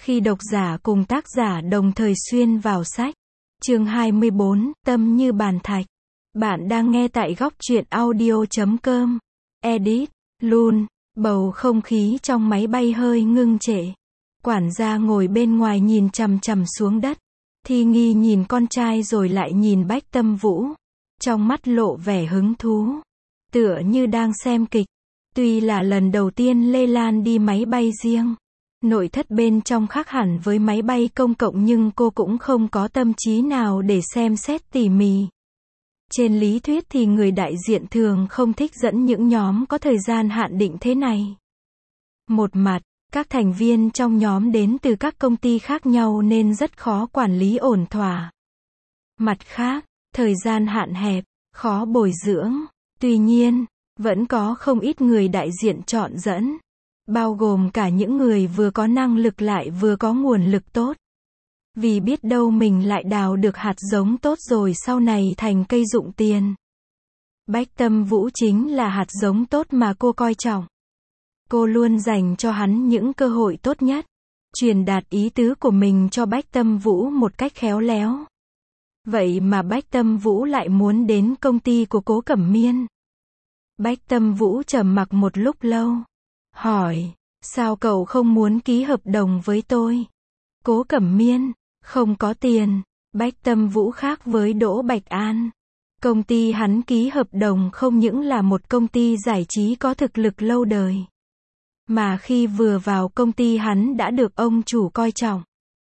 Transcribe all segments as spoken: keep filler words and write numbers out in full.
Khi độc giả cùng tác giả đồng thời xuyên vào sách. Chương hai mươi bốn, Tâm như bàn thạch. Bạn đang nghe tại góc truyện audio chấm com. Edit, Lun. Bầu không khí trong máy bay hơi ngưng trệ. Quản gia ngồi bên ngoài nhìn chằm chằm xuống đất. Thi Nghi nhìn con trai rồi lại nhìn Bách Tâm Vũ. Trong mắt lộ vẻ hứng thú. Tựa như đang xem kịch. Tuy là lần đầu tiên Lê Lan đi máy bay riêng. Nội thất bên trong khác hẳn với máy bay công cộng nhưng cô cũng không có tâm trí nào để xem xét tỉ mỉ. Trên lý thuyết thì người đại diện thường không thích dẫn những nhóm có thời gian hạn định thế này. Một mặt, các thành viên trong nhóm đến từ các công ty khác nhau nên rất khó quản lý ổn thỏa. Mặt khác, thời gian hạn hẹp, khó bồi dưỡng. Tuy nhiên, vẫn có không ít người đại diện chọn dẫn. Bao gồm cả những người vừa có năng lực lại vừa có nguồn lực tốt. Vì biết đâu mình lại đào được hạt giống tốt rồi sau này thành cây rụng tiền. Bách Tâm Vũ chính là hạt giống tốt mà cô coi trọng. Cô luôn dành cho hắn những cơ hội tốt nhất. Truyền đạt ý tứ của mình cho Bách Tâm Vũ một cách khéo léo. Vậy mà Bách Tâm Vũ lại muốn đến công ty của Cố Cẩm Miên. Bách Tâm Vũ trầm mặc một lúc lâu. Hỏi, sao cậu không muốn ký hợp đồng với tôi? Cố Cẩm Miên, không có tiền. Bách Tâm Vũ khác với Đỗ Bạch An. Công ty hắn ký hợp đồng không những là một công ty giải trí có thực lực lâu đời. Mà khi vừa vào công ty hắn đã được ông chủ coi trọng.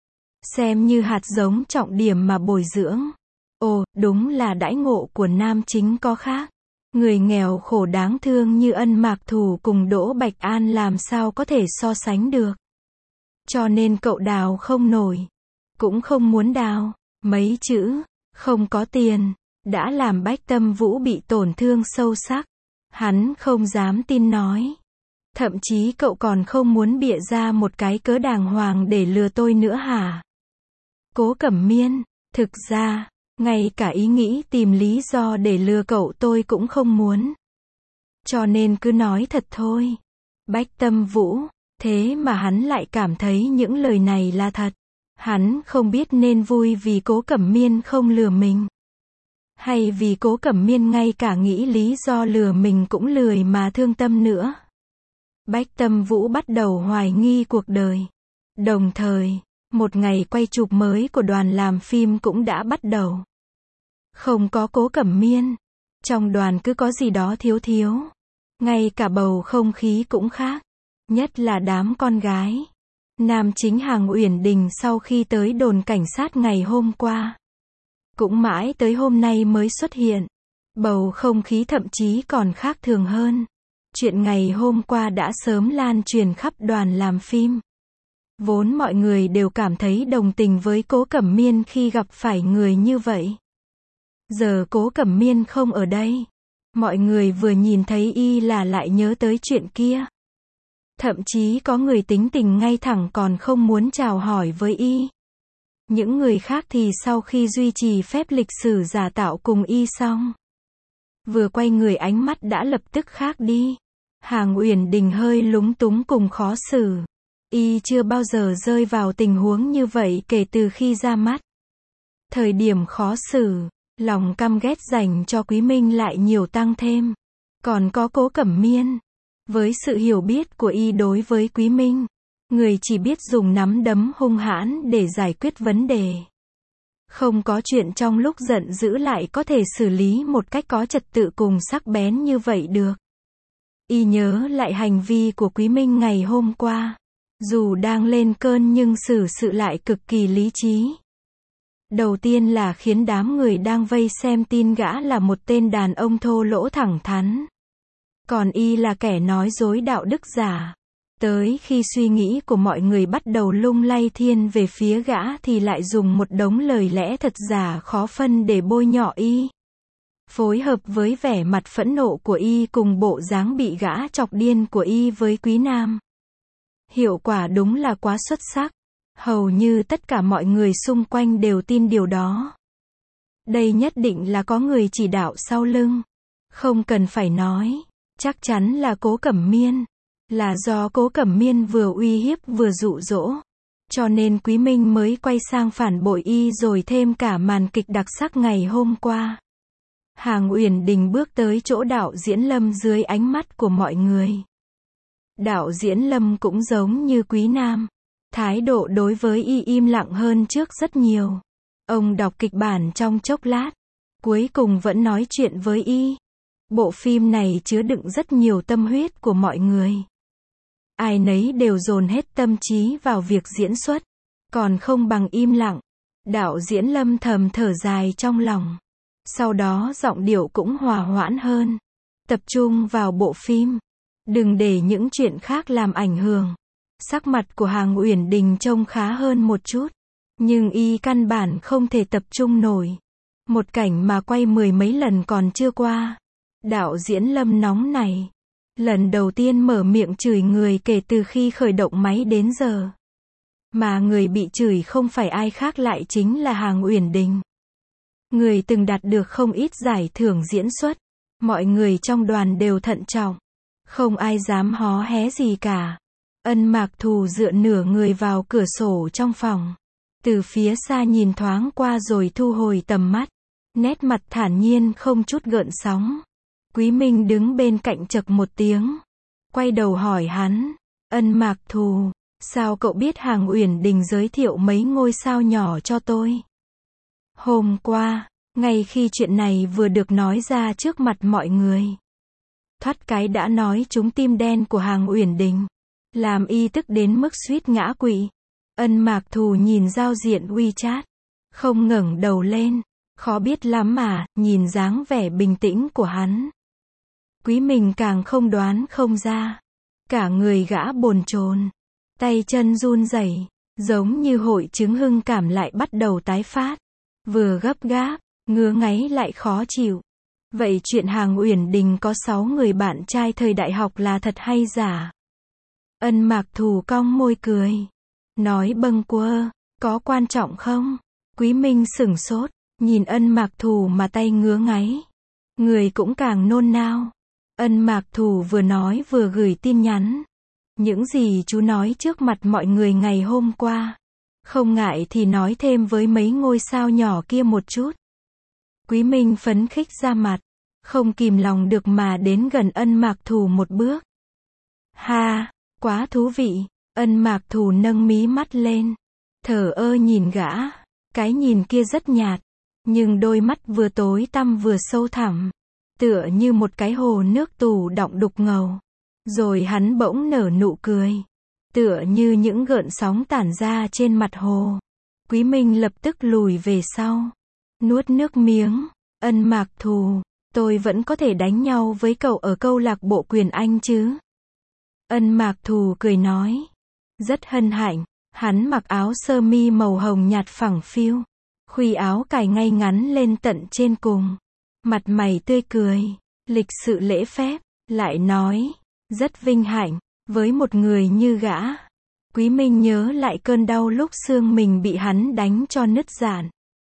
Xem như hạt giống trọng điểm mà bồi dưỡng. Ồ, đúng là đãi ngộ của nam chính có khác. Người nghèo khổ đáng thương như Ân Mạc Thù cùng Đỗ Bạch An làm sao có thể so sánh được. Cho nên cậu đào không nổi. Cũng không muốn đào. Mấy chữ, không có tiền, đã làm Bách Tâm Vũ bị tổn thương sâu sắc. Hắn không dám tin nói. Thậm chí cậu còn không muốn bịa ra một cái cớ đàng hoàng để lừa tôi nữa hả? Cố Cẩm Miên, thực ra, ngay cả ý nghĩ tìm lý do để lừa cậu tôi cũng không muốn. Cho nên cứ nói thật thôi. Bách Tâm Vũ, thế mà hắn lại cảm thấy những lời này là thật. Hắn không biết nên vui vì Cố Cẩm Miên không lừa mình. Hay vì Cố Cẩm Miên ngay cả nghĩ lý do lừa mình cũng lười mà thương tâm nữa. Bách Tâm Vũ bắt đầu hoài nghi cuộc đời. Đồng thời, một ngày quay chụp mới của đoàn làm phim cũng đã bắt đầu. Không có Cố Cẩm Miên. Trong đoàn cứ có gì đó thiếu thiếu. Ngay cả bầu không khí cũng khác. Nhất là đám con gái. Nam chính Hàng Uyển Đình sau khi tới đồn cảnh sát ngày hôm qua. Cũng mãi tới hôm nay mới xuất hiện. Bầu không khí thậm chí còn khác thường hơn. Chuyện ngày hôm qua đã sớm lan truyền khắp đoàn làm phim. Vốn mọi người đều cảm thấy đồng tình với Cố Cẩm Miên khi gặp phải người như vậy. Giờ Cố Cẩm Miên không ở đây. Mọi người vừa nhìn thấy y là lại nhớ tới chuyện kia. Thậm chí có người tính tình ngay thẳng còn không muốn chào hỏi với y. Những người khác thì sau khi duy trì phép lịch sử giả tạo cùng y xong. Vừa quay người ánh mắt đã lập tức khác đi. Hàng Uyển Đình hơi lúng túng cùng khó xử. Y chưa bao giờ rơi vào tình huống như vậy kể từ khi ra mắt. Thời điểm khó xử, lòng căm ghét dành cho Quý Minh lại nhiều tăng thêm. Còn có Cố Cẩm Miên. Với sự hiểu biết của y đối với Quý Minh, người chỉ biết dùng nắm đấm hung hãn để giải quyết vấn đề. Không có chuyện trong lúc giận dữ lại có thể xử lý một cách có trật tự cùng sắc bén như vậy được. Y nhớ lại hành vi của Quý Minh ngày hôm qua. Dù đang lên cơn nhưng xử sự lại cực kỳ lý trí. Đầu tiên là khiến đám người đang vây xem tin gã là một tên đàn ông thô lỗ thẳng thắn. Còn y là kẻ nói dối đạo đức giả. Tới khi suy nghĩ của mọi người bắt đầu lung lay thiên về phía gã thì lại dùng một đống lời lẽ thật giả khó phân để bôi nhọ y. Phối hợp với vẻ mặt phẫn nộ của y cùng bộ dáng bị gã chọc điên của y với Quý Nam. Hiệu quả đúng là quá xuất sắc. Hầu như tất cả mọi người xung quanh đều tin điều đó. Đây nhất định là có người chỉ đạo sau lưng. Không cần phải nói. Chắc chắn là Cố Cẩm Miên. Là do Cố Cẩm Miên vừa uy hiếp vừa dụ dỗ. Cho nên Quý Minh mới quay sang phản bội y rồi thêm cả màn kịch đặc sắc ngày hôm qua. Hàng Uyển Đình bước tới chỗ đạo diễn Lâm dưới ánh mắt của mọi người. Đạo diễn Lâm cũng giống như Quý Nam. Thái độ đối với y im lặng hơn trước rất nhiều. Ông đọc kịch bản trong chốc lát. Cuối cùng vẫn nói chuyện với y. Bộ phim này chứa đựng rất nhiều tâm huyết của mọi người. Ai nấy đều dồn hết tâm trí vào việc diễn xuất. Còn không bằng im lặng. Đạo diễn Lâm thầm thở dài trong lòng. Sau đó giọng điệu cũng hòa hoãn hơn. Tập trung vào bộ phim. Đừng để những chuyện khác làm ảnh hưởng. Sắc mặt của Hàng Uyển Đình trông khá hơn một chút. Nhưng y căn bản không thể tập trung nổi. Một cảnh mà quay mười mấy lần còn chưa qua. Đạo diễn Lâm nóng này. Lần đầu tiên mở miệng chửi người kể từ khi khởi động máy đến giờ. Mà người bị chửi không phải ai khác lại chính là Hàng Uyển Đình. Người từng đạt được không ít giải thưởng diễn xuất. Mọi người trong đoàn đều thận trọng. Không ai dám hó hé gì cả. Ân Mạc Thù dựa nửa người vào cửa sổ trong phòng. Từ phía xa nhìn thoáng qua rồi thu hồi tầm mắt. Nét mặt thản nhiên không chút gợn sóng. Quý Minh đứng bên cạnh chậc một tiếng. Quay đầu hỏi hắn. Ân Mạc Thù, sao cậu biết Hàng Uyển Đình giới thiệu mấy ngôi sao nhỏ cho tôi? Hôm qua, ngay khi chuyện này vừa được nói ra trước mặt mọi người. Thoát cái đã nói trúng tim đen của Hàng Uyển Đình. Làm y tức đến mức suýt ngã quỵ. Ân Mạc Thù nhìn giao diện WeChat. Không ngẩng đầu lên. Khó biết lắm mà, nhìn dáng vẻ bình tĩnh của hắn. Quý Minh càng không đoán không ra. Cả người gã bồn chồn. Tay chân run rẩy, giống như hội chứng hưng cảm lại bắt đầu tái phát. Vừa gấp gáp, ngứa ngáy lại khó chịu. Vậy chuyện Hàng Uyển Đình có sáu người bạn trai thời đại học là thật hay giả? Ân Mạc Thù cong môi cười. Nói bâng quơ, có quan trọng không? Quý Minh sửng sốt, nhìn Ân Mạc Thù mà tay ngứa ngáy. Người cũng càng nôn nao. Ân Mạc Thù vừa nói vừa gửi tin nhắn. Những gì chú nói trước mặt mọi người ngày hôm qua. Không ngại thì nói thêm với mấy ngôi sao nhỏ kia một chút. Quý Minh phấn khích ra mặt. Không kìm lòng được mà đến gần Ân Mạc Thù một bước. Ha, quá thú vị. Ân Mạc Thù nâng mí mắt lên. Thở ơ nhìn gã. Cái nhìn kia rất nhạt. Nhưng đôi mắt vừa tối tăm vừa sâu thẳm. Tựa như một cái hồ nước tù đọng đục ngầu. Rồi hắn bỗng nở nụ cười. Tựa như những gợn sóng tản ra trên mặt hồ. Quý Minh lập tức lùi về sau. Nuốt nước miếng. Ân Mạc Thù, tôi vẫn có thể đánh nhau với cậu ở câu lạc bộ Quyền Anh chứ? Ân Mạc Thù cười nói. Rất hân hạnh. Hắn mặc áo sơ mi màu hồng nhạt phẳng phiu. Khuy áo cài ngay ngắn lên tận trên cùng. Mặt mày tươi cười. Lịch sự lễ phép. Lại nói. Rất vinh hạnh. Với một người như gã. Quý Minh nhớ lại cơn đau lúc xương mình bị hắn đánh cho nứt rạn.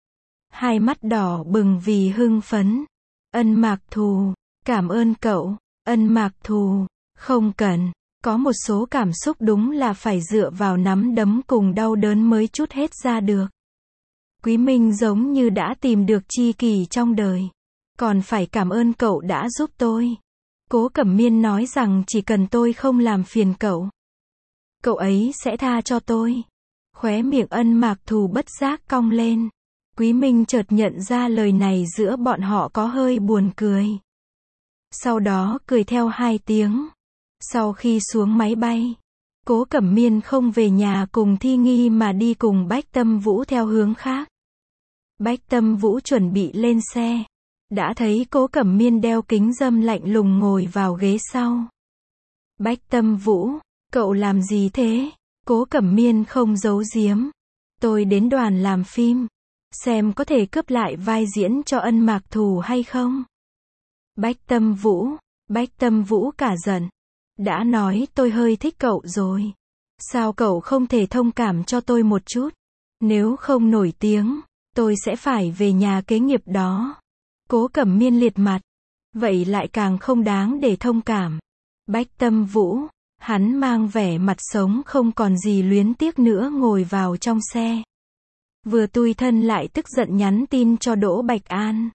Hai mắt đỏ bừng vì hưng phấn. Ân Mạc Thù, cảm ơn cậu. Ân Mạc Thù, không cần. Có một số cảm xúc đúng là phải dựa vào nắm đấm cùng đau đớn mới trút hết ra được. Quý Minh giống như đã tìm được tri kỷ trong đời. Còn phải cảm ơn cậu đã giúp tôi. Cố Cẩm Miên nói rằng chỉ cần tôi không làm phiền cậu, cậu ấy sẽ tha cho tôi. Khóe miệng Ân Mạc Thù bất giác cong lên. Quý Minh chợt nhận ra lời này giữa bọn họ có hơi buồn cười. Sau đó cười theo hai tiếng. Sau khi xuống máy bay, Cố Cẩm Miên không về nhà cùng Thi Nghi mà đi cùng Bách Tâm Vũ theo hướng khác. Bách Tâm Vũ chuẩn bị lên xe. Đã thấy Cố Cẩm Miên đeo kính râm lạnh lùng ngồi vào ghế sau. Bách Tâm Vũ, cậu làm gì thế? Cố Cẩm Miên không giấu giếm. Tôi đến đoàn làm phim. Xem có thể cướp lại vai diễn cho Ân Mạc Thù hay không? Bách Tâm Vũ, Bách Tâm Vũ cả giận. Đã nói tôi hơi thích cậu rồi. Sao cậu không thể thông cảm cho tôi một chút? Nếu không nổi tiếng, tôi sẽ phải về nhà kế nghiệp đó. Cố Cẩm Miên liệt mặt. Vậy lại càng không đáng để thông cảm. Bách Tâm Vũ, Hắn mang vẻ mặt sống không còn gì luyến tiếc nữa ngồi vào trong xe. Vừa tui thân lại tức giận nhắn tin cho Đỗ Bạch An.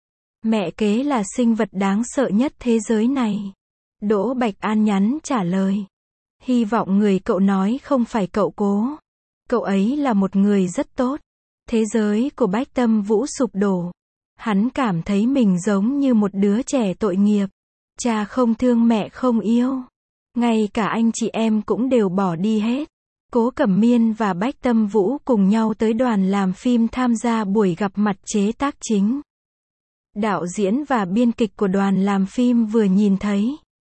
Mẹ kế là sinh vật đáng sợ nhất thế giới này. Đỗ Bạch An nhắn trả lời. Hy vọng người cậu nói không phải cậu Cố. Cậu ấy là một người rất tốt. Thế giới của Bách Tâm Vũ sụp đổ. Hắn cảm thấy mình giống như một đứa trẻ tội nghiệp. Cha không thương mẹ không yêu. Ngay cả anh chị em cũng đều bỏ đi hết. Cố Cẩm Miên và Bách Tâm Vũ cùng nhau tới đoàn làm phim tham gia buổi gặp mặt chế tác chính. Đạo diễn và biên kịch của đoàn làm phim vừa nhìn thấy,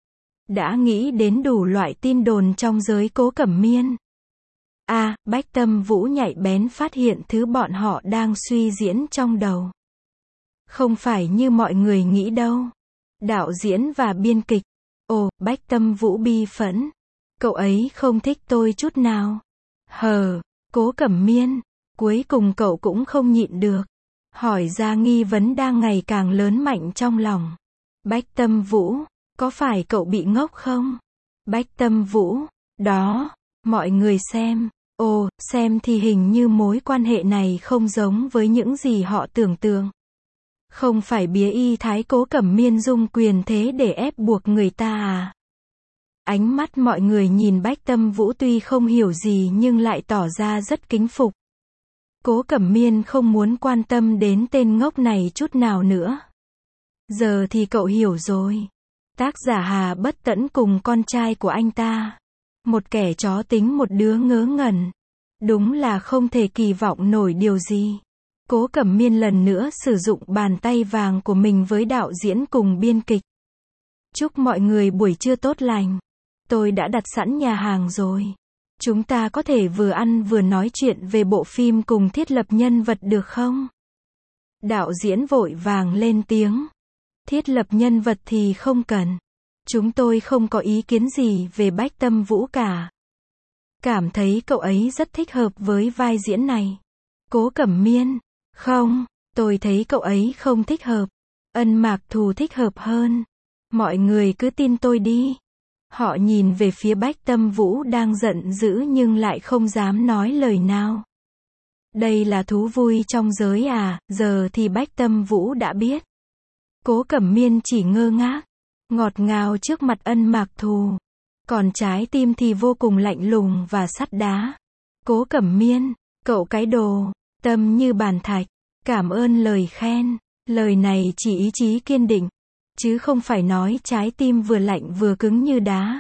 đã nghĩ đến đủ loại tin đồn trong giới Cố Cẩm Miên. A, à, Bách Tâm Vũ nhạy bén phát hiện thứ bọn họ đang suy diễn trong đầu. Không phải như mọi người nghĩ đâu. Đạo diễn và biên kịch. Ồ, Bách Tâm Vũ bi phẫn. Cậu ấy không thích tôi chút nào. Hờ, Cố Cẩm Miên. Cuối cùng cậu cũng không nhịn được. Hỏi ra nghi vấn đang ngày càng lớn mạnh trong lòng. Bách Tâm Vũ, có phải cậu bị ngốc không? Bách Tâm Vũ, đó, mọi người xem. Ồ, xem thì hình như mối quan hệ này không giống với những gì họ tưởng tượng. Không phải bía y thái Cố Cẩm Miên dung quyền thế để ép buộc người ta à? Ánh mắt mọi người nhìn Bách Tâm Vũ tuy không hiểu gì nhưng lại tỏ ra rất kính phục. Cố Cẩm Miên không muốn quan tâm đến tên ngốc này chút nào nữa. Giờ thì cậu hiểu rồi. Tác giả Hà Bất Tẫn cùng con trai của anh ta. Một kẻ chó tính một đứa ngớ ngẩn. Đúng là không thể kỳ vọng nổi điều gì. Cố Cẩm Miên lần nữa sử dụng bàn tay vàng của mình với đạo diễn cùng biên kịch. Chúc mọi người buổi trưa tốt lành. Tôi đã đặt sẵn nhà hàng rồi. Chúng ta có thể vừa ăn vừa nói chuyện về bộ phim cùng thiết lập nhân vật được không? Đạo diễn vội vàng lên tiếng. Thiết lập nhân vật thì không cần. Chúng tôi không có ý kiến gì về Bách Tâm Vũ cả. Cảm thấy cậu ấy rất thích hợp với vai diễn này. Cố Cẩm Miên. Không, tôi thấy cậu ấy không thích hợp. Ân Mạc Thù thích hợp hơn. Mọi người cứ tin tôi đi. Họ nhìn về phía Bách Tâm Vũ đang giận dữ nhưng lại không dám nói lời nào. Đây là thú vui trong giới à, giờ thì Bách Tâm Vũ đã biết. Cố Cẩm Miên chỉ ngơ ngác, ngọt ngào trước mặt Ân Mạc Thù. Còn trái tim thì vô cùng lạnh lùng và sắt đá. Cố Cẩm Miên, cậu cái đồ, tâm như bàn thạch. Cảm ơn lời khen. Lời này chỉ ý chí kiên định. Chứ không phải nói trái tim vừa lạnh vừa cứng như đá.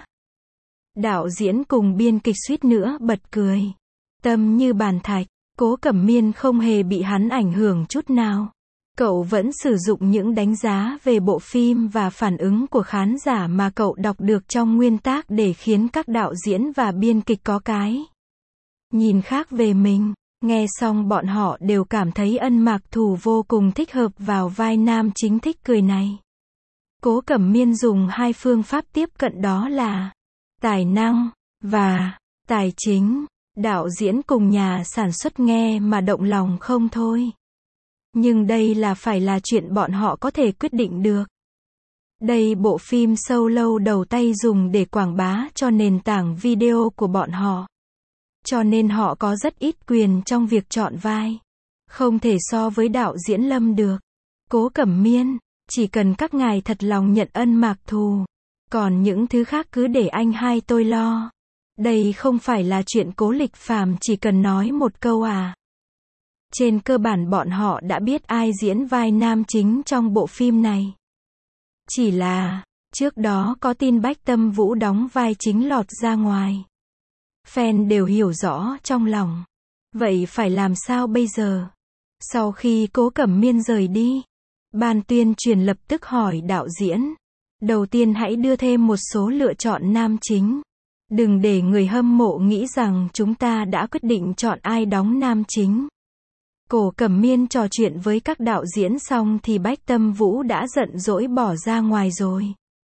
Đạo diễn cùng biên kịch suýt nữa bật cười. Tâm như bàn thạch. Cố Cẩm Miên không hề bị hắn ảnh hưởng chút nào. Cậu vẫn sử dụng những đánh giá về bộ phim và phản ứng của khán giả mà cậu đọc được trong nguyên tác để khiến các đạo diễn và biên kịch có cái nhìn khác về mình. Nghe xong bọn họ đều cảm thấy Ân Mạc Thù vô cùng thích hợp vào vai nam chính thích cười này. Cố Cẩm Miên dùng hai phương pháp tiếp cận đó là tài năng và tài chính. Đạo diễn cùng nhà sản xuất nghe mà động lòng không thôi. Nhưng đây là phải là chuyện bọn họ có thể quyết định được. Đây bộ phim solo đầu tay dùng để quảng bá cho nền tảng video của bọn họ. Cho nên họ có rất ít quyền trong việc chọn vai. Không thể so với đạo diễn Lâm được. Cố Cẩm Miên, chỉ cần các ngài thật lòng nhận Ân Mạc Thù. Còn những thứ khác cứ để anh hai tôi lo. Đây không phải là chuyện Cố Lịch Phàm chỉ cần nói một câu à. Trên cơ bản bọn họ đã biết ai diễn vai nam chính trong bộ phim này. Chỉ là, trước đó có tin Bách Tâm Vũ đóng vai chính lọt ra ngoài. Fan đều hiểu rõ trong lòng. Vậy phải làm sao bây giờ? Sau khi Cố Cẩm Miên rời đi, ban tuyên truyền lập tức hỏi đạo diễn. Đầu tiên hãy đưa thêm một số lựa chọn nam chính. Đừng để người hâm mộ nghĩ rằng chúng ta đã quyết định chọn ai đóng nam chính. Cố Cẩm Miên trò chuyện với các đạo diễn xong thì Bách Tâm Vũ đã giận dỗi bỏ ra ngoài rồi.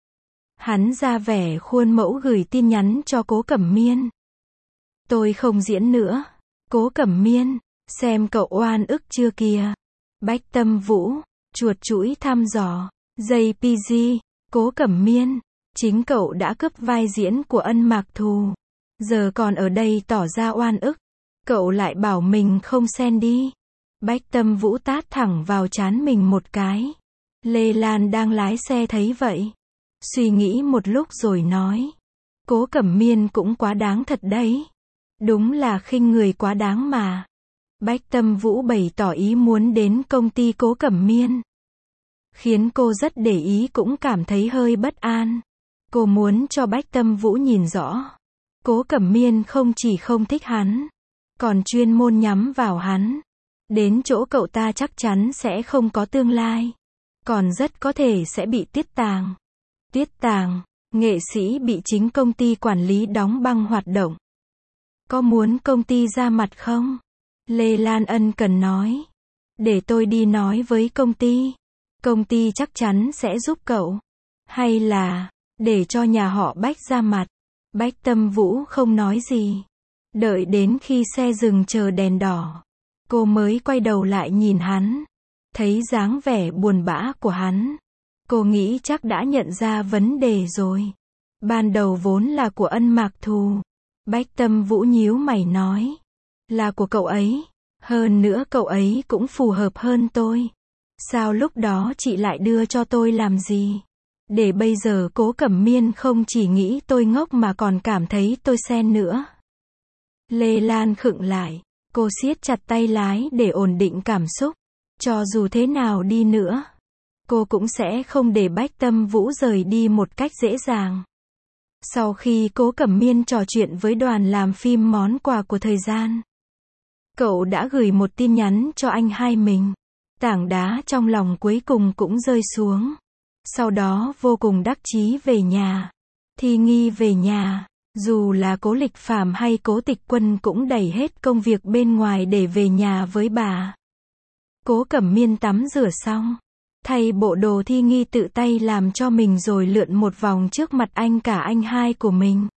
Hắn ra vẻ khuôn mẫu gửi tin nhắn cho Cố Cẩm Miên. Tôi không diễn nữa. Cố Cẩm Miên, xem cậu oan ức chưa kìa. Bách Tâm Vũ, chuột chuỗi thăm dò. gi pê giê, Cố Cẩm Miên, Chính cậu đã cướp vai diễn của Ân Mạc Thù. Giờ còn ở đây tỏ ra oan ức. Cậu lại bảo mình không xen đi. Bách Tâm Vũ tát thẳng vào trán mình một cái. Lê Lan đang lái xe thấy vậy. Suy nghĩ một lúc rồi nói. Cố Cẩm Miên cũng quá đáng thật đấy. Đúng là khinh người quá đáng mà. Bách Tâm Vũ bày tỏ ý muốn đến công ty Cố Cẩm Miên. Khiến cô rất để ý cũng cảm thấy hơi bất an. Cô muốn cho Bách Tâm Vũ nhìn rõ. Cố Cẩm Miên không chỉ không thích hắn, còn chuyên môn nhắm vào hắn. Đến chỗ cậu ta chắc chắn sẽ không có tương lai. Còn rất có thể sẽ bị tiết tàng. Tiết tàng, nghệ sĩ bị chính công ty quản lý đóng băng hoạt động. Có muốn công ty ra mặt không? Lê Lan ân cần nói. Để tôi đi nói với công ty. Công ty chắc chắn sẽ giúp cậu. Hay là, để cho nhà họ Bách ra mặt. Bách Tâm Vũ không nói gì. Đợi đến khi xe dừng chờ đèn đỏ. Cô mới quay đầu lại nhìn hắn. Thấy dáng vẻ buồn bã của hắn. Cô nghĩ chắc đã nhận ra vấn đề rồi. Ban đầu vốn là của Ân Mạc Thù. Bách Tâm Vũ nhíu mày nói. Là của cậu ấy. Hơn nữa cậu ấy cũng phù hợp hơn tôi. Sao lúc đó chị lại đưa cho tôi làm gì? Để bây giờ Cố Cẩm Miên không chỉ nghĩ tôi ngốc mà còn cảm thấy tôi xen nữa. Lê Lan khựng lại. Cô siết chặt tay lái để ổn định cảm xúc. Cho dù thế nào đi nữa, cô cũng sẽ không để Bách Tâm Vũ rời đi một cách dễ dàng. Sau khi Cố Cẩm Miên trò chuyện với đoàn làm phim món quà của thời gian, cậu đã gửi một tin nhắn cho anh hai mình. Tảng đá trong lòng cuối cùng cũng rơi xuống. Sau đó vô cùng đắc chí về nhà. Thi Nghi về nhà. Dù là Cố Lịch Phàm hay Cố Tịch Quân cũng đẩy hết công việc bên ngoài để về nhà với bà. Cố Cẩm Miên tắm rửa xong, thay bộ đồ Thi Nghi tự tay làm cho mình rồi lượn một vòng trước mặt anh cả anh hai của mình.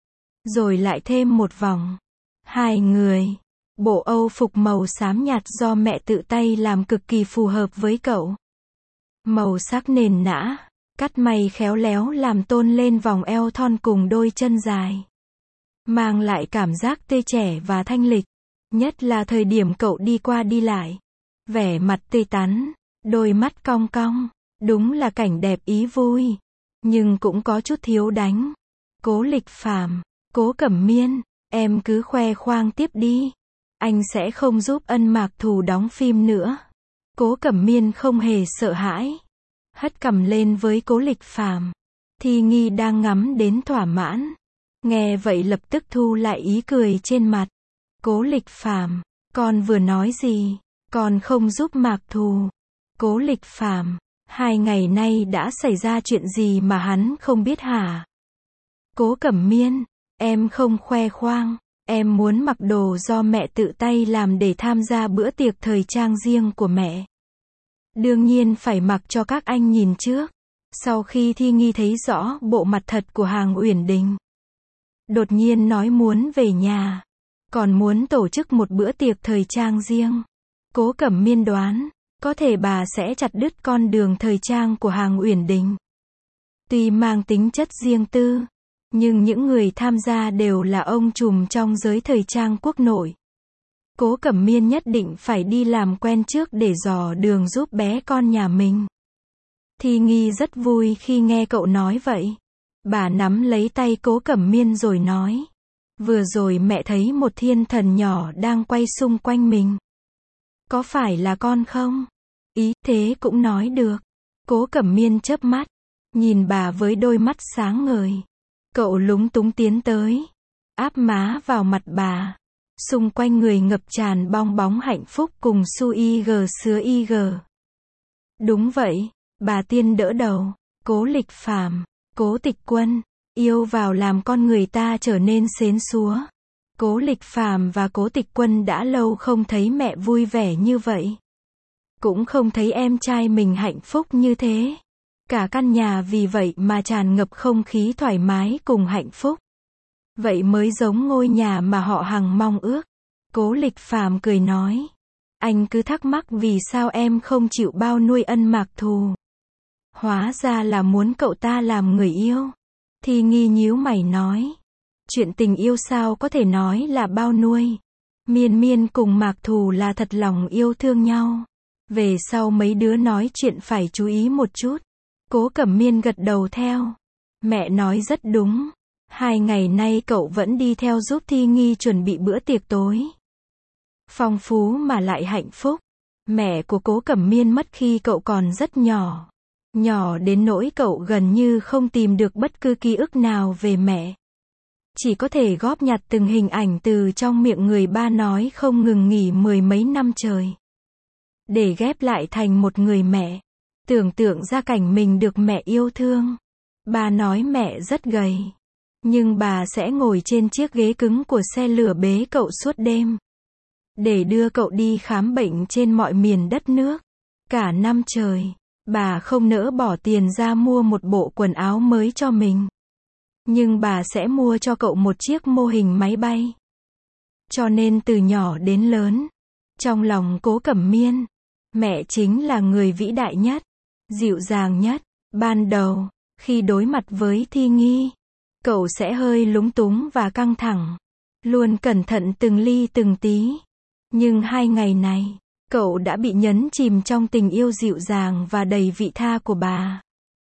Rồi lại thêm một vòng. Hai người. Bộ Âu phục màu xám nhạt do mẹ tự tay làm cực kỳ phù hợp với cậu. Màu sắc nền nã, cắt may khéo léo làm tôn lên vòng eo thon cùng đôi chân dài. Mang lại cảm giác tươi trẻ và thanh lịch. Nhất là thời điểm cậu đi qua đi lại. Vẻ mặt tươi tắn, đôi mắt cong cong. Đúng là cảnh đẹp ý vui. Nhưng cũng có chút thiếu đánh. Cố Lịch Phàm, Cố Cẩm Miên, em cứ khoe khoang tiếp đi. Anh sẽ không giúp Ân Mạc Thù đóng phim nữa. Cố Cẩm Miên không hề sợ hãi. Hất cằm lên với Cố Lịch Phàm. Thi Nghi đang ngắm đến thỏa mãn. Nghe vậy lập tức thu lại ý cười trên mặt. Cố Lịch Phàm, con vừa nói gì? Con không giúp Mạc Thù. Cố Lịch Phàm, hai ngày nay đã xảy ra chuyện gì mà hắn không biết hả? Cố Cẩm Miên, em không khoe khoang. Em muốn mặc đồ do mẹ tự tay làm để tham gia bữa tiệc thời trang riêng của mẹ. Đương nhiên phải mặc cho các anh nhìn trước. Sau khi Thi Nghi thấy rõ bộ mặt thật của Hằng Uyển Đình, đột nhiên nói muốn về nhà. Còn muốn tổ chức một bữa tiệc thời trang riêng. Cố Cẩm Miên đoán, có thể bà sẽ chặt đứt con đường thời trang của Hằng Uyển Đình. Tuy mang tính chất riêng tư, nhưng những người tham gia đều là ông trùm trong giới thời trang quốc nội. Cố Cẩm Miên nhất định phải đi làm quen trước để dò đường giúp bé con nhà mình. Thi Nghi rất vui khi nghe cậu nói vậy. Bà nắm lấy tay Cố Cẩm Miên rồi nói. Vừa rồi mẹ thấy một thiên thần nhỏ đang quay xung quanh mình. Có phải là con không? Ý thế cũng nói được. Cố Cẩm Miên chớp mắt, nhìn bà với đôi mắt sáng ngời. Cậu lúng túng tiến tới, áp má vào mặt bà. Xung quanh người ngập tràn bong bóng hạnh phúc cùng su y gờ sứa y gờ. Đúng vậy, bà Tiên đỡ đầu. Cố Lịch Phàm, Cố Tịch Quân, yêu vào làm con người ta trở nên xến xúa. Cố Lịch Phàm và Cố Tịch Quân đã lâu không thấy mẹ vui vẻ như vậy. Cũng không thấy em trai mình hạnh phúc như thế. Cả căn nhà vì vậy mà tràn ngập không khí thoải mái cùng hạnh phúc. Vậy mới giống ngôi nhà mà họ hằng mong ước. Cố Lịch Phàm cười nói. Anh cứ thắc mắc vì sao em không chịu bao nuôi Ân Mạc Thù. Hóa ra là muốn cậu ta làm người yêu. Thi Nghi nhíu mày nói. Chuyện tình yêu sao có thể nói là bao nuôi. Miên Miên cùng Mạc Thù là thật lòng yêu thương nhau. Về sau mấy đứa nói chuyện phải chú ý một chút. Cố Cẩm Miên gật đầu theo. Mẹ nói rất đúng. Hai ngày nay cậu vẫn đi theo giúp Thi Nghi chuẩn bị bữa tiệc tối. Phong phú mà lại hạnh phúc. Mẹ của Cố Cẩm Miên mất khi cậu còn rất nhỏ. Nhỏ đến nỗi cậu gần như không tìm được bất cứ ký ức nào về mẹ. Chỉ có thể góp nhặt từng hình ảnh từ trong miệng người ba nói không ngừng nghỉ mười mấy năm trời. Để ghép lại thành một người mẹ. Tưởng tượng ra cảnh mình được mẹ yêu thương. Ba nói mẹ rất gầy. Nhưng bà sẽ ngồi trên chiếc ghế cứng của xe lửa bế cậu suốt đêm. Để đưa cậu đi khám bệnh trên mọi miền đất nước. Cả năm trời, bà không nỡ bỏ tiền ra mua một bộ quần áo mới cho mình. Nhưng bà sẽ mua cho cậu một chiếc mô hình máy bay. Cho nên từ nhỏ đến lớn, trong lòng Cố Cẩm Miên, mẹ chính là người vĩ đại nhất, dịu dàng nhất. Ban đầu, khi đối mặt với Thi Nghi, cậu sẽ hơi lúng túng và căng thẳng, luôn cẩn thận từng ly từng tí. Nhưng hai ngày này, cậu đã bị nhấn chìm trong tình yêu dịu dàng và đầy vị tha của bà.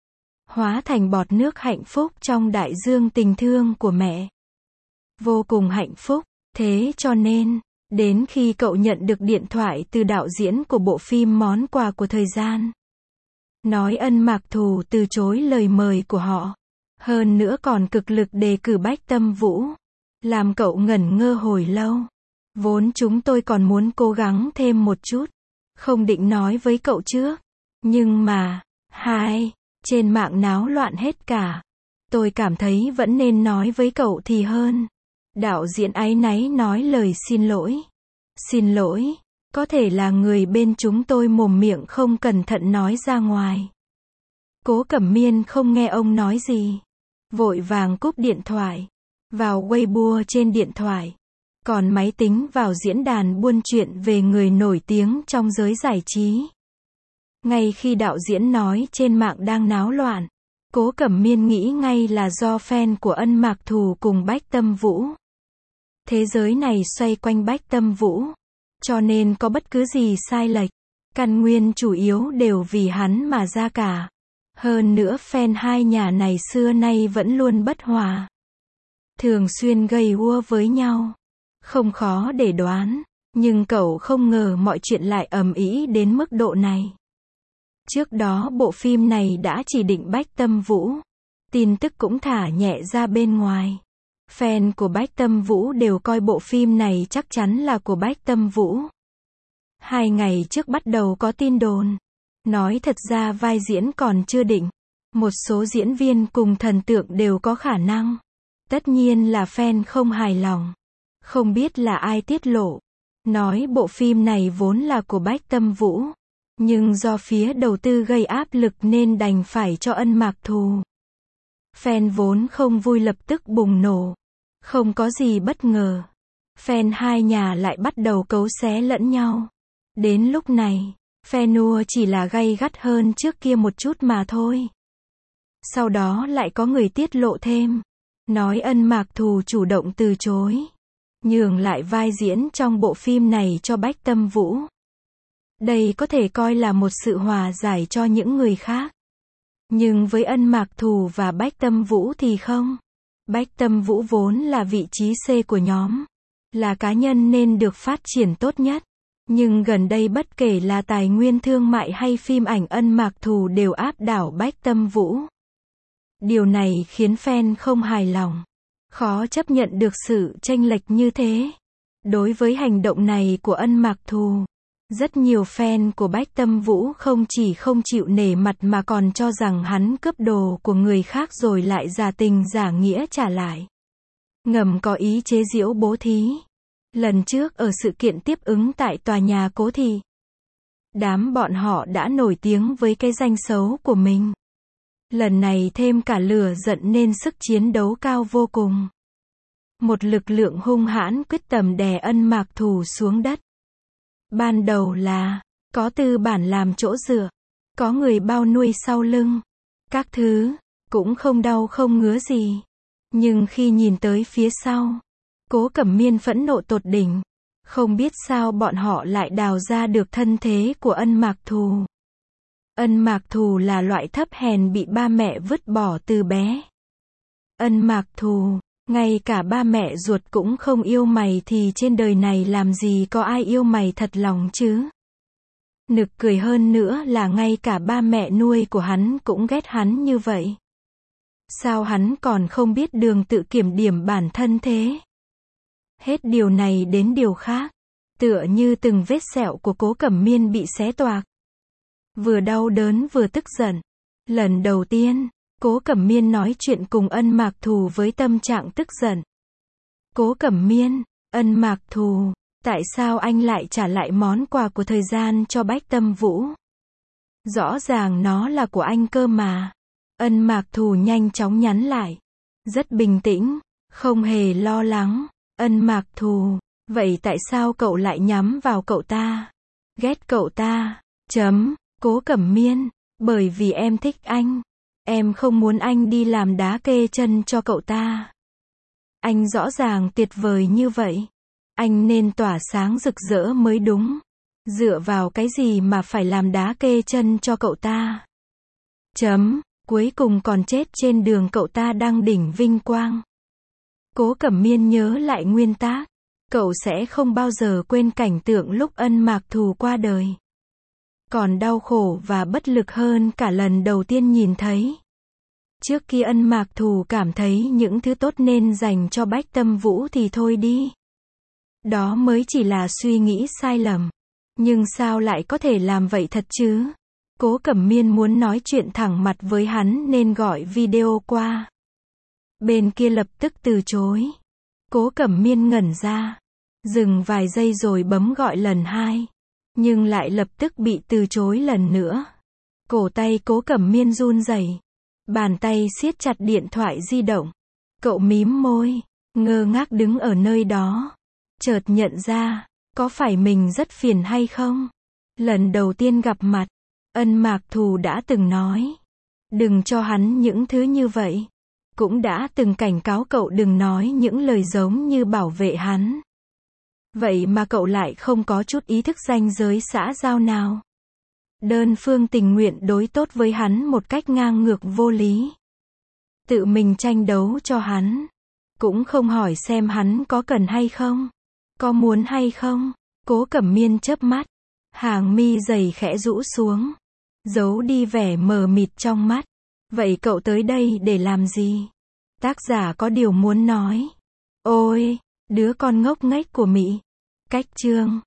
Hóa thành bọt nước hạnh phúc trong đại dương tình thương của mẹ. Vô cùng hạnh phúc, thế cho nên, đến khi cậu nhận được điện thoại từ đạo diễn của bộ phim Món quà của thời gian. Nói Ân Mạc Thù từ chối lời mời của họ. Hơn nữa còn cực lực đề cử Bách Tâm Vũ. Làm cậu ngẩn ngơ hồi lâu. Vốn chúng tôi còn muốn cố gắng thêm một chút. Không định nói với cậu trước. Nhưng mà, hai, trên mạng náo loạn hết cả. Tôi cảm thấy vẫn nên nói với cậu thì hơn. Đạo diễn áy náy nói lời xin lỗi. Xin lỗi, có thể là người bên chúng tôi mồm miệng không cẩn thận nói ra ngoài. Cố Cẩm Miên không nghe ông nói gì. Vội vàng cúp điện thoại. Vào Weibo trên điện thoại. Còn máy tính vào diễn đàn buôn chuyện về người nổi tiếng trong giới giải trí. Ngay khi đạo diễn nói trên mạng đang náo loạn, Cố Cẩm Miên nghĩ ngay là do fan của Ân Mạc Thù cùng Bách Tâm Vũ. Thế giới này xoay quanh Bách Tâm Vũ. Cho nên có bất cứ gì sai lệch, căn nguyên chủ yếu đều vì hắn mà ra cả. Hơn nữa fan hai nhà này xưa nay vẫn luôn bất hòa. Thường xuyên gây ua với nhau. Không khó để đoán, nhưng cậu không ngờ mọi chuyện lại ầm ĩ đến mức độ này. Trước đó bộ phim này đã chỉ định Bách Tâm Vũ. Tin tức cũng thả nhẹ ra bên ngoài. Fan của Bách Tâm Vũ đều coi bộ phim này chắc chắn là của Bách Tâm Vũ. Hai ngày trước bắt đầu có tin đồn. Nói thật ra vai diễn còn chưa định. Một số diễn viên cùng thần tượng đều có khả năng. Tất nhiên là fan không hài lòng. Không biết là ai tiết lộ. Nói bộ phim này vốn là của Bách Tâm Vũ. Nhưng do phía đầu tư gây áp lực nên đành phải cho Ân Mạc Thù. Fan vốn không vui lập tức bùng nổ. Không có gì bất ngờ. Fan hai nhà lại bắt đầu cấu xé lẫn nhau. Đến lúc này, phe nua chỉ là gay gắt hơn trước kia một chút mà thôi. Sau đó lại có người tiết lộ thêm. Nói Ân Mạc Thù chủ động từ chối. Nhường lại vai diễn trong bộ phim này cho Bách Tâm Vũ. Đây có thể coi là một sự hòa giải cho những người khác. Nhưng với Ân Mạc Thù và Bách Tâm Vũ thì không. Bách Tâm Vũ vốn là vị trí C của nhóm. Là cá nhân nên được phát triển tốt nhất. Nhưng gần đây bất kể là tài nguyên thương mại hay phim ảnh Ân Mạc Thù đều áp đảo Bách Tâm Vũ. Điều này khiến fan không hài lòng. Khó chấp nhận được sự chênh lệch như thế. Đối với hành động này của Ân Mạc Thù, rất nhiều fan của Bách Tâm Vũ không chỉ không chịu nể mặt mà còn cho rằng hắn cướp đồ của người khác rồi lại giả tình giả nghĩa trả lại. Ngầm có ý chế giễu bố thí. Lần trước ở sự kiện tiếp ứng tại tòa nhà Cố Thị, đám bọn họ đã nổi tiếng với cái danh xấu của mình. Lần này thêm cả lửa giận nên sức chiến đấu cao vô cùng. Một lực lượng hung hãn quyết tâm đè Ân Mạc Thù xuống đất. Ban đầu là, có tư bản làm chỗ dựa, có người bao nuôi sau lưng, các thứ. Cố cũng không đau không ngứa gì. Nhưng khi nhìn tới phía sau, Cố Cẩm Miên phẫn nộ tột đỉnh. Không biết sao bọn họ lại đào ra được thân thế của Ân Mạc Thù. Ân Mạc Thù là loại thấp hèn bị ba mẹ vứt bỏ từ bé. Ân Mạc Thù, ngay cả ba mẹ ruột cũng không yêu mày thì trên đời này làm gì có ai yêu mày thật lòng chứ. Nực cười hơn nữa là ngay cả ba mẹ nuôi của hắn cũng ghét hắn như vậy. Sao hắn còn không biết đường tự kiểm điểm bản thân thế? Hết điều này đến điều khác, tựa như từng vết sẹo của Cố Cẩm Miên bị xé toạc. Vừa đau đớn vừa tức giận. Lần đầu tiên, Cố Cẩm Miên nói chuyện cùng Ân Mạc Thù với tâm trạng tức giận. Cố Cẩm Miên, Ân Mạc Thù, tại sao anh lại trả lại món quà của thời gian cho Bách Tâm Vũ? Rõ ràng nó là của anh cơ mà. Ân Mạc Thù nhanh chóng nhắn lại. Rất bình tĩnh, không hề lo lắng. Ân Mạc Thù, vậy tại sao cậu lại nhắm vào cậu ta? Ghét cậu ta. Chấm. Cố Cẩm Miên, bởi vì em thích anh. Em không muốn anh đi làm đá kê chân cho cậu ta. Anh rõ ràng tuyệt vời như vậy. Anh nên tỏa sáng rực rỡ mới đúng. Dựa vào cái gì mà phải làm đá kê chân cho cậu ta? Chấm. Cuối cùng còn chết trên đường cậu ta đăng đỉnh vinh quang. Cố Cẩm Miên nhớ lại nguyên tắc. Cậu sẽ không bao giờ quên cảnh tượng lúc Ân Mạc Thù qua đời. Còn đau khổ và bất lực hơn cả lần đầu tiên nhìn thấy. Trước khi Ân Mạc Thù cảm thấy những thứ tốt nên dành cho Bách Tâm Vũ thì thôi đi. Đó mới chỉ là suy nghĩ sai lầm. Nhưng sao lại có thể làm vậy thật chứ? Cố Cẩm Miên muốn nói chuyện thẳng mặt với hắn nên gọi video qua. Bên kia lập tức từ chối. Cố Cẩm Miên ngẩn ra. Dừng vài giây rồi bấm gọi lần hai. Nhưng lại lập tức bị từ chối lần nữa. Cổ tay Cố Cẩm Miên run rẩy. Bàn tay siết chặt điện thoại di động. Cậu mím môi, ngơ ngác đứng ở nơi đó. Chợt nhận ra, có phải mình rất phiền hay không? Lần đầu tiên gặp mặt, Ân Mạc Thù đã từng nói. Đừng cho hắn những thứ như vậy. Cũng đã từng cảnh cáo cậu đừng nói những lời giống như bảo vệ hắn. Vậy mà cậu lại không có chút ý thức ranh giới xã giao nào. Đơn phương tình nguyện đối tốt với hắn một cách ngang ngược vô lý. Tự mình tranh đấu cho hắn. Cũng không hỏi xem hắn có cần hay không. Có muốn hay không. Cố Cẩm Miên chớp mắt. Hàng mi dày khẽ rũ xuống. Giấu đi vẻ mờ mịt trong mắt. Vậy cậu tới đây để làm gì? Tác giả có điều muốn nói. Ôi, đứa con ngốc nghếch của Mị. Cách chương